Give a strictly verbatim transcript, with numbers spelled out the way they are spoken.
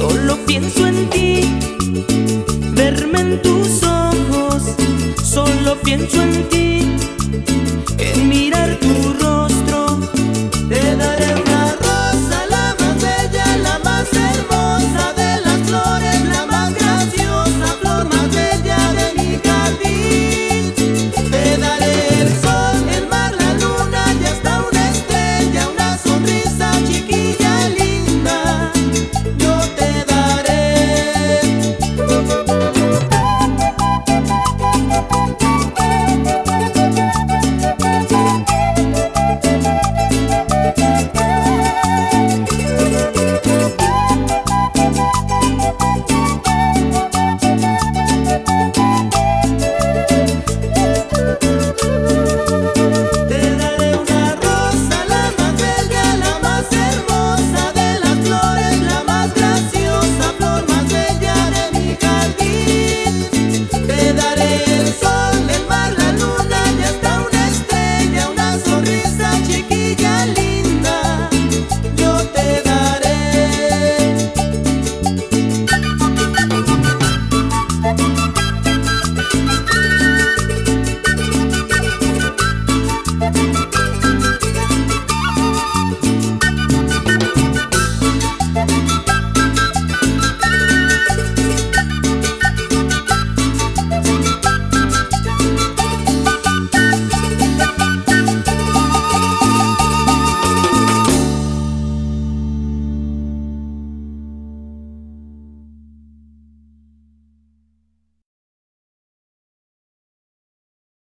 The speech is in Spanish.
Solo pienso en ti, verme en tus ojos. Solo pienso en ti, en mirar tu rostro. Te daré una rosa, la más bella, la más hermosa de las flores, la más graciosa, flor más bella de mi jardín. Te daré el sol, el mar, la luna y hasta una estrella, una sonrisa chiquilla linda. Yo te daré. Thank you.